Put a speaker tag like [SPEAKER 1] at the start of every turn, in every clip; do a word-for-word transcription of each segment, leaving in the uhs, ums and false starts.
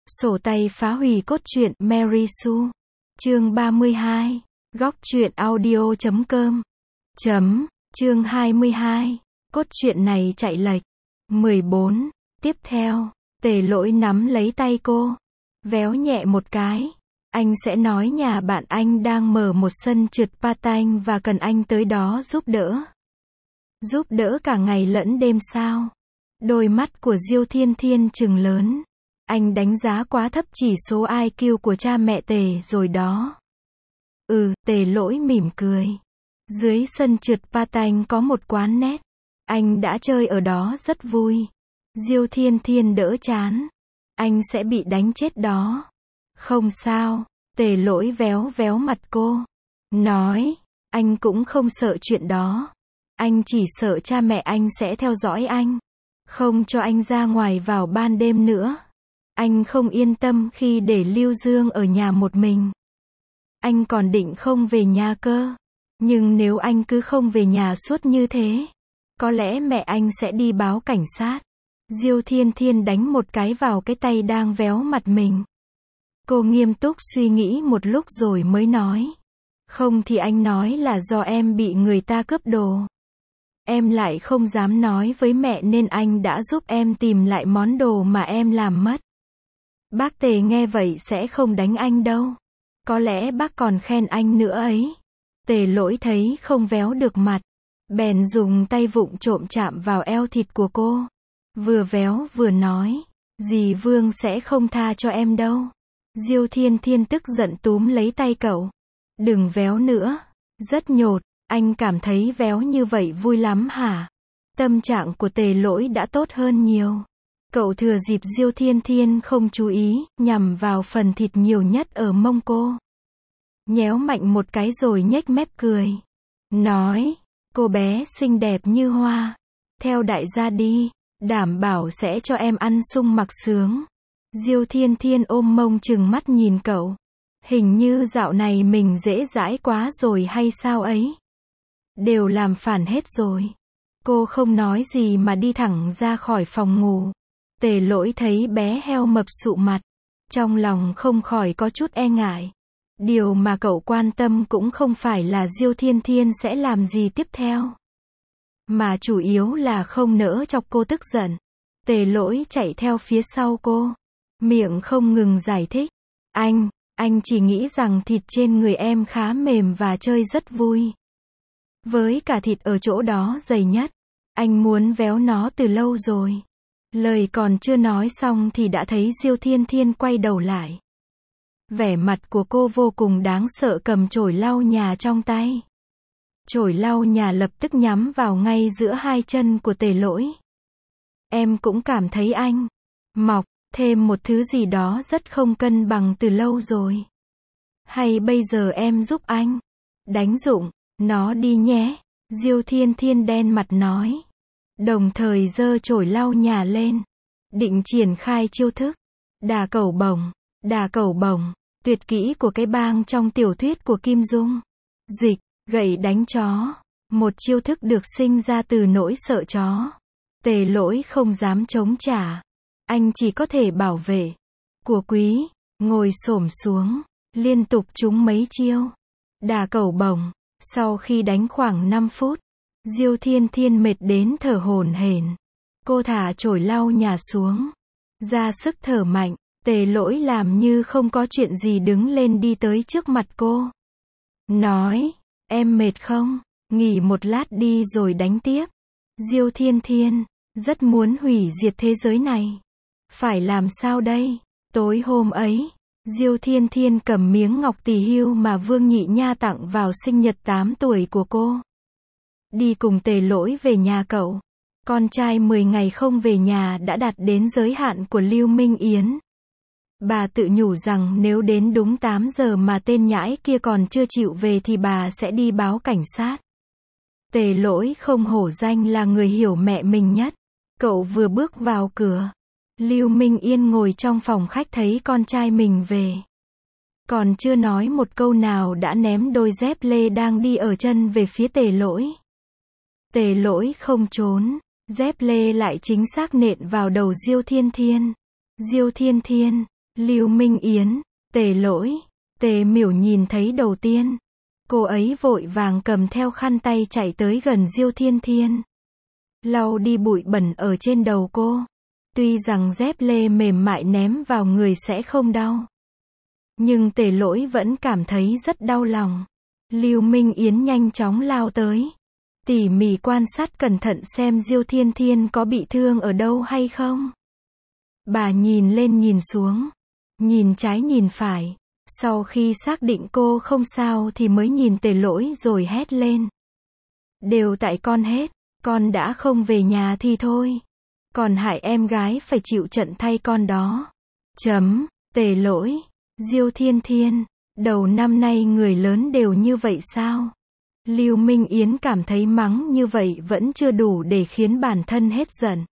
[SPEAKER 1] Sổ tay phá hủy cốt truyện Mary Sue. Chương ba mươi hai. Góc truyện audio chấm com. Chấm. Chương hai mươi hai. Cốt truyện này chạy lệch. mười bốn. Tiếp theo, Tề Lỗi nắm lấy tay cô, véo nhẹ một cái. Anh sẽ nói nhà bạn anh đang mở một sân trượt patin và cần anh tới đó giúp đỡ. Giúp đỡ cả ngày lẫn đêm sao? Đôi mắt của Diêu Thiên Thiên trừng lớn. Anh đánh giá quá thấp chỉ số i kiu của cha mẹ Tề rồi đó. Ừ, Tề Lỗi mỉm cười. Dưới sân trượt patin có một quán net. Anh đã chơi ở đó rất vui. Diêu Thiên Thiên đỡ chán. Anh sẽ bị đánh chết đó. Không sao. Tề Lỗi véo véo mặt cô. Nói, anh cũng không sợ chuyện đó. Anh chỉ sợ cha mẹ anh sẽ theo dõi anh. Không cho anh ra ngoài vào ban đêm nữa. Anh không yên tâm khi để Lưu Dương ở nhà một mình. Anh còn định không về nhà cơ. Nhưng nếu anh cứ không về nhà suốt như thế, có lẽ mẹ anh sẽ đi báo cảnh sát. Diêu Thiên Thiên đánh một cái vào cái tay đang véo mặt mình. Cô nghiêm túc suy nghĩ một lúc rồi mới nói. Không thì anh nói là do em bị người ta cướp đồ. Em lại không dám nói với mẹ nên anh đã giúp em tìm lại món đồ mà em làm mất. Bác Tề nghe vậy sẽ không đánh anh đâu. Có lẽ bác còn khen anh nữa ấy. Tề Lỗi thấy không véo được mặt, bèn dùng tay vụng trộm chạm vào eo thịt của cô. Vừa véo vừa nói, dì Vương sẽ không tha cho em đâu. Diêu Thiên Thiên tức giận túm lấy tay cậu. Đừng véo nữa. Rất nhột. Anh cảm thấy véo như vậy vui lắm hả? Tâm trạng của Tề Lỗi đã tốt hơn nhiều. Cậu thừa dịp Diêu Thiên Thiên không chú ý, nhằm vào phần thịt nhiều nhất ở mông cô. Nhéo mạnh một cái rồi nhếch mép cười. Nói, cô bé xinh đẹp như hoa. Theo đại gia đi, đảm bảo sẽ cho em ăn sung mặc sướng. Diêu Thiên Thiên ôm mông trừng mắt nhìn cậu. Hình như dạo này mình dễ dãi quá rồi hay sao ấy? Đều làm phản hết rồi. Cô không nói gì mà đi thẳng ra khỏi phòng ngủ. Tề Lỗi thấy bé heo mập sụ mặt. Trong lòng không khỏi có chút e ngại. Điều mà cậu quan tâm cũng không phải là Diêu Thiên Thiên sẽ làm gì tiếp theo. Mà chủ yếu là không nỡ chọc cô tức giận. Tề Lỗi chạy theo phía sau cô. Miệng không ngừng giải thích. Anh, anh chỉ nghĩ rằng thịt trên người em khá mềm và chơi rất vui. Với cả thịt ở chỗ đó dày nhất. Anh muốn véo nó từ lâu rồi. Lời còn chưa nói xong thì đã thấy Diêu Thiên Thiên quay đầu lại. Vẻ mặt của cô vô cùng đáng sợ cầm chổi lau nhà trong tay. Chổi lau nhà lập tức nhắm vào ngay giữa hai chân của Tề Lỗi. Em cũng cảm thấy anh mọc thêm một thứ gì đó rất không cân bằng từ lâu rồi. Hay bây giờ em giúp anh đánh dụng nó đi nhé. Diêu Thiên Thiên đen mặt nói. Đồng thời giơ chổi lau nhà lên. Định triển khai chiêu thức. Đà cẩu bổng. Đà cẩu bổng. Tuyệt kỹ của cái bang trong tiểu thuyết của Kim Dung. Dịch, gậy đánh chó. Một chiêu thức được sinh ra từ nỗi sợ chó. Tề Lỗi không dám chống trả. Anh chỉ có thể bảo vệ. Của quý, ngồi xổm xuống. Liên tục trúng mấy chiêu. Đà cẩu bổng. Sau khi đánh khoảng năm phút, Diêu Thiên Thiên mệt đến thở hổn hển. Cô thả chổi lau nhà xuống. Ra sức thở mạnh. Tề Lỗi làm như không có chuyện gì đứng lên đi tới trước mặt cô. Nói, em mệt không? Nghỉ một lát đi rồi đánh tiếp. Diêu Thiên Thiên, rất muốn hủy diệt thế giới này. Phải làm sao đây? Tối hôm ấy, Diêu Thiên Thiên cầm miếng ngọc tỳ hưu mà Vương Nhị Nha tặng vào sinh nhật tám tuổi của cô. Đi cùng Tề Lỗi về nhà cậu. Con trai mười ngày không về nhà đã đạt đến giới hạn của Lưu Minh Yến. Bà tự nhủ rằng nếu đến đúng tám giờ mà tên nhãi kia còn chưa chịu về thì bà sẽ đi báo cảnh sát. Tề Lỗi không hổ danh là người hiểu mẹ mình nhất. Cậu vừa bước vào cửa. Lưu Minh Yên ngồi trong phòng khách thấy con trai mình về. Còn chưa nói một câu nào đã ném đôi dép lê đang đi ở chân về phía Tề Lỗi. Tề Lỗi không trốn. Dép lê lại chính xác nện vào đầu Diêu Thiên Thiên. Diêu Thiên Thiên, Lưu Minh Yến, Tề Lỗi, Tề Miểu nhìn thấy đầu tiên. Cô ấy vội vàng cầm theo khăn tay chạy tới gần Diêu Thiên Thiên. Lau đi bụi bẩn ở trên đầu cô. Tuy rằng dép lê mềm mại ném vào người sẽ không đau. Nhưng Tề Lỗi vẫn cảm thấy rất đau lòng. Lưu Minh Yến nhanh chóng lao tới. Tỉ mỉ quan sát cẩn thận xem Diêu Thiên Thiên có bị thương ở đâu hay không. Bà nhìn lên nhìn xuống. Nhìn trái nhìn phải. Sau khi xác định cô không sao thì mới nhìn Tề Lỗi rồi hét lên. Đều tại con hết. Con đã không về nhà thì thôi. Còn hại em gái phải chịu trận thay con đó. Chấm, Tề Lỗi, Diêu Thiên Thiên, đầu năm nay người lớn đều như vậy sao? Lưu Minh Yến cảm thấy mắng như vậy vẫn chưa đủ để khiến bản thân hết giận.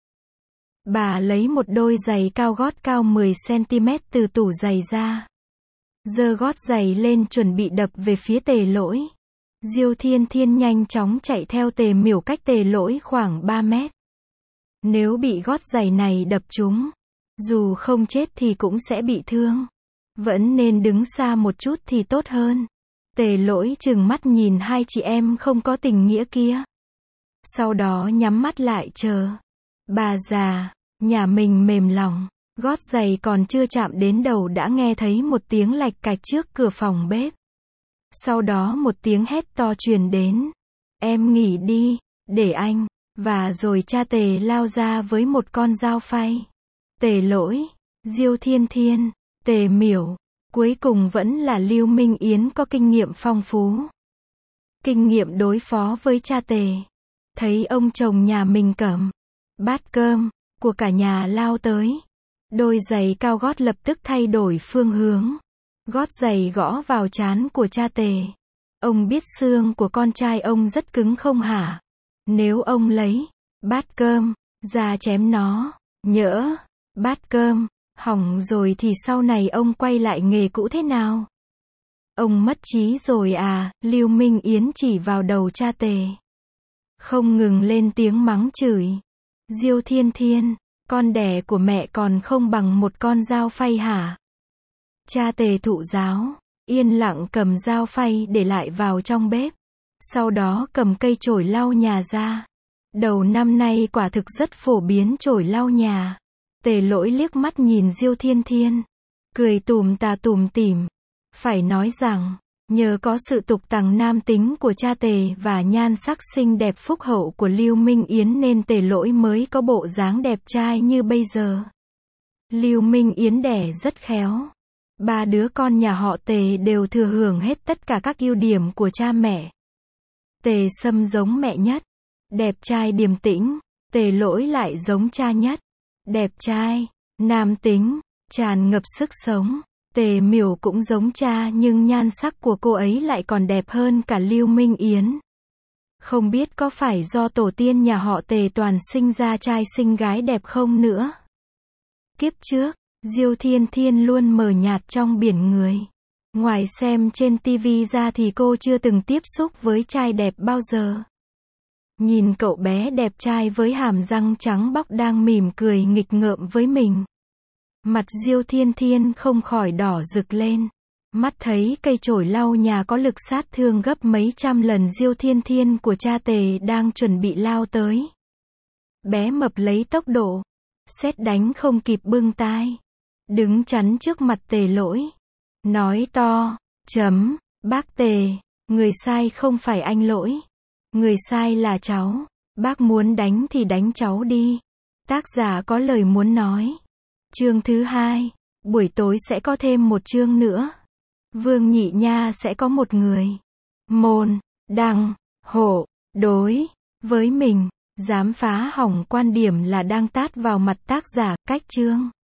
[SPEAKER 1] Bà lấy một đôi giày cao gót cao mười xăng-ti-mét từ tủ giày ra. Giơ gót giày lên chuẩn bị đập về phía Tề Lỗi. Diêu Thiên Thiên nhanh chóng chạy theo Tề Miểu cách Tề Lỗi khoảng ba mét. Nếu bị gót giày này đập trúng, dù không chết thì cũng sẽ bị thương. Vẫn nên đứng xa một chút thì tốt hơn. Tề Lỗi trừng mắt nhìn hai chị em không có tình nghĩa kia. Sau đó nhắm mắt lại chờ. Bà già, nhà mình mềm lòng. Gót giày còn chưa chạm đến đầu đã nghe thấy một tiếng lạch cạch trước cửa phòng bếp. Sau đó một tiếng hét to truyền đến. Em nghỉ đi, để anh. Và rồi cha Tề lao ra với một con dao phay. Tề Lỗi, Diêu Thiên Thiên, Tề Miểu. Cuối cùng vẫn là Lưu Minh Yến có kinh nghiệm phong phú. Kinh nghiệm đối phó với cha Tề. Thấy ông chồng nhà mình cầm bát cơm của cả nhà lao tới. Đôi giày cao gót lập tức thay đổi phương hướng. Gót giày gõ vào trán của cha Tề. Ông biết xương của con trai ông rất cứng không hả? Nếu ông lấy bát cơm ra chém nó, nhỡ bát cơm hỏng rồi thì sau này ông quay lại nghề cũ thế nào? Ông mất trí rồi à? Lưu Minh Yến chỉ vào đầu cha Tề. Không ngừng lên tiếng mắng chửi. Diêu Thiên Thiên, con đẻ của mẹ còn không bằng một con dao phay hả? Cha Tề thụ giáo, yên lặng cầm dao phay để lại vào trong bếp. Sau đó cầm cây chổi lau nhà ra. Đầu năm nay quả thực rất phổ biến chổi lau nhà. Tề Lỗi liếc mắt nhìn Diêu Thiên Thiên. Cười tùm tà tùm tỉm. Phải nói rằng, nhờ có sự tục tằng nam tính của cha Tề và nhan sắc xinh đẹp phúc hậu của Lưu Minh Yến nên Tề Lỗi mới có bộ dáng đẹp trai như bây giờ. Lưu Minh Yến đẻ rất khéo. Ba đứa con nhà họ Tề đều thừa hưởng hết tất cả các ưu điểm của cha mẹ. Tề Sâm giống mẹ nhất. Đẹp trai điềm tĩnh. Tề Lỗi lại giống cha nhất. Đẹp trai, nam tính, tràn ngập sức sống. Tề Miểu cũng giống cha nhưng nhan sắc của cô ấy lại còn đẹp hơn cả Lưu Minh Yến. Không biết có phải do tổ tiên nhà họ Tề toàn sinh ra trai sinh gái đẹp không nữa. Kiếp trước, Diêu Thiên Thiên luôn mờ nhạt trong biển người. Ngoài xem trên tivi ra thì cô chưa từng tiếp xúc với trai đẹp bao giờ. Nhìn cậu bé đẹp trai với hàm răng trắng bóc đang mỉm cười nghịch ngợm với mình. Mặt Diêu Thiên Thiên không khỏi đỏ rực lên. Mắt thấy cây chổi lau nhà có lực sát thương gấp mấy trăm lần Diêu Thiên Thiên của cha Tề đang chuẩn bị lao tới. Bé mập lấy tốc độ. Sét đánh không kịp bưng tai. Đứng chắn trước mặt Tề Lỗi. Nói to, chấm, bác Tề, người sai không phải anh Lỗi. Người sai là cháu. Bác muốn đánh thì đánh cháu đi. Tác giả có lời muốn nói. Chương thứ hai. Buổi tối sẽ có thêm một chương nữa. Vương Nhị Nha sẽ có một người. Môn, đăng, hộ, đối. Với mình, dám phá hỏng quan điểm là đang tát vào mặt tác giả, cách chương.